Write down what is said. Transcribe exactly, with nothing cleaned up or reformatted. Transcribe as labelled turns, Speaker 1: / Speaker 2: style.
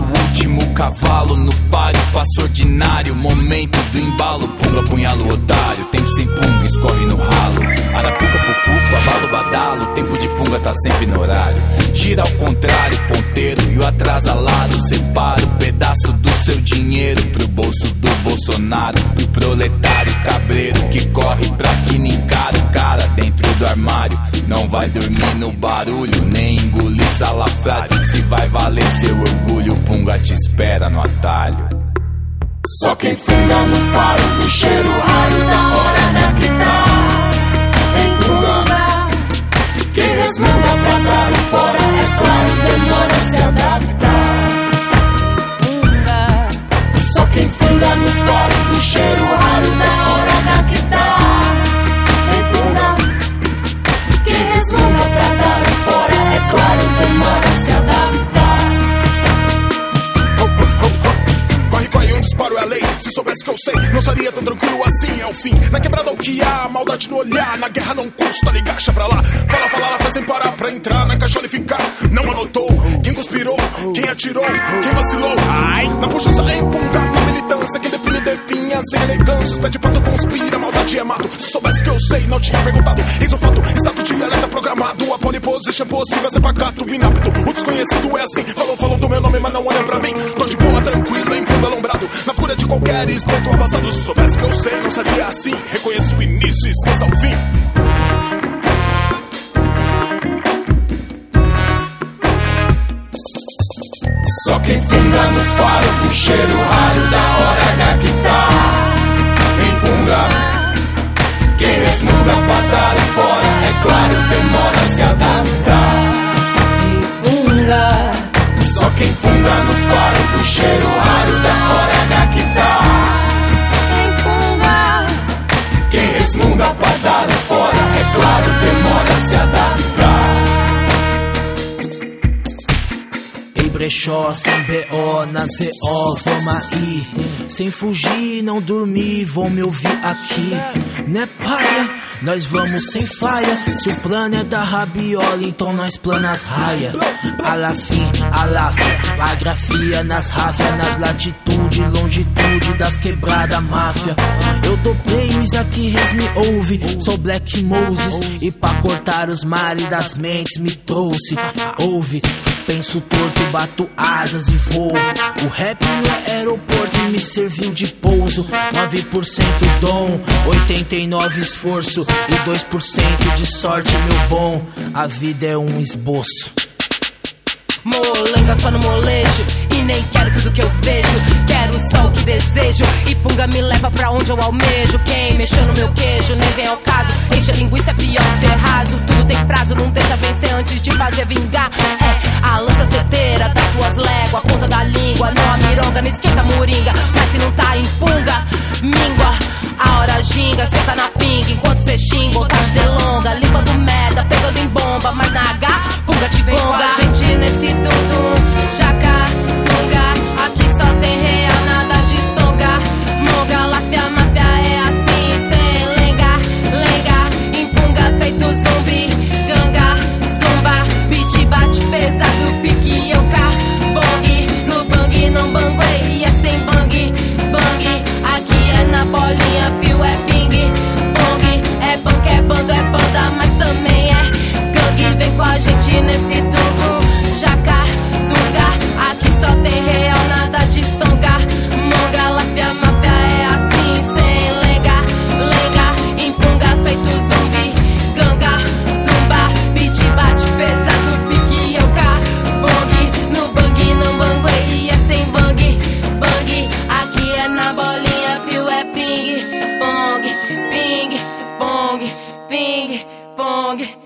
Speaker 1: último cavalo no páreo, passo ordinário, momento do embalo. Punga, punhalo, otário, tempo sem punga, escorre no ralo. Arapuca, pucuco, abalo, badalo, tempo de punga tá sempre no horário. Gira ao contrário, ponteiro, e o atrasalado separa o pedaço do seu dinheiro pro bolso do Bolsonaro. E o proletário cabreiro que corre pra que nem encara o cara dentro do armário. Não vai dormir no barulho, nem engolir salafrário. Se vai valer seu orgulho, o punga te espera no atalho.
Speaker 2: Só quem funga no faro do cheiro raro da hora é que tá em punga. Quem resmunga pra dar o fora, é claro, demora a se adaptar. Só quem funga no faro do cheiro raro da hora é que tá em punga. Quem resmunga pra dar o fora, é claro, demora a se adaptar.
Speaker 3: Corre, corre, um disparo é a lei. Se soubesse que eu sei, não seria tão tranquilo assim. É o fim, na quebrada o que há, maldade no olhar. Na guerra não custa ligar, pra lá. Fala, fala, lá, fazem parar pra entrar na caixola e ficar. Não anotou, quem conspirou, quem atirou, quem vacilou. Ai, na puxança é empungar, na militância. Quem define, definha, sem elegância. Pede pra tu conspira, maldade é mato. Se soubesse que eu sei, não tinha perguntado. Eis o fato, status de alerta programado. A pole position possível, ser pacato, inapto. O desconhecido é assim, falam, falam do meu nome, mas não olham pra mim. Tô de boa, tranquilo, em punga alombrado. Na fúria de qualquer espanto abastado. Se soubesse que eu sei, não seria assim. Reconheça o início e esqueça o fim.
Speaker 2: Só quem funga no faro do cheiro raro da hora H que tá em punga. Quem resmunga pra dar fora, é claro, demora a se adaptar. Em punga. Só quem funga no faro do cheiro raro da hora H que tá em punga. Quem resmunga pra dar fora, é claro, demora a se adaptar.
Speaker 4: Brechó, sem B O, na Z O, vamos aí. Sem fugir, não dormir, vão me ouvir aqui. Né paia, nós vamos sem faia. Se o plano é da rabiola, então nós planas raia. Alafim, alafia, a grafia nas ráfias, nas latitude, longitude das quebradas máfia. Eu dobrei o Isaac Reis me ouve, sou Black Moses. E pra cortar os mares das mentes me trouxe, ouve. Penso torto, bato asas e voo. O rap no aeroporto me serviu de pouso. Nove por cento dom, oitenta e nove por cento esforço e dois por cento de sorte, meu bom. A vida é um esboço.
Speaker 5: Molenga só no molejo, e nem quero tudo que eu vejo. Quero só o que desejo, e punga me leva pra onde eu almejo. Quem mexeu no meu queijo, nem vem ao caso. Enche a linguiça, é pior que ser raso. Tudo tem prazo, não deixa vencer antes de fazer vingar. É a lança certeira das suas léguas, a ponta da língua. Não a mironga, não esquenta a moringa. Mas se não tá em punga, mingua. A hora ginga, cê tá na pinga. Enquanto cê xinga, ou tá de delonga. Limpando merda, pegando em bomba. Mas na H, punga te gonga. A gente nesse tum-tum, jaca, punga. Aqui só tem real, nada de songa. Monga, láfia, máfia é assim, sem lenga, lenga. Em punga feito zumbi, ganga, zumba. Beat bate pesado, pique eu cá. Bong, no bang, não banguei. E é sem bang, bang. Aqui é na bolinha, fio é ping. Bong, é bang, é bando, é banda, mas também é gangue. Vem com a gente nesse tubo. Jaca, tunga, aqui só tem real, nada de songa. Monga, láfia, máfia é assim, sem lenga, lenga. Em punga feito zumbi, ganga, zumba. Beat bate pesado, pique eu cá. Bong, no bang, não banguei, é sem bang, bang. Aqui é na bolinha, fio é ping. Bong, ping, bong, ping, bong.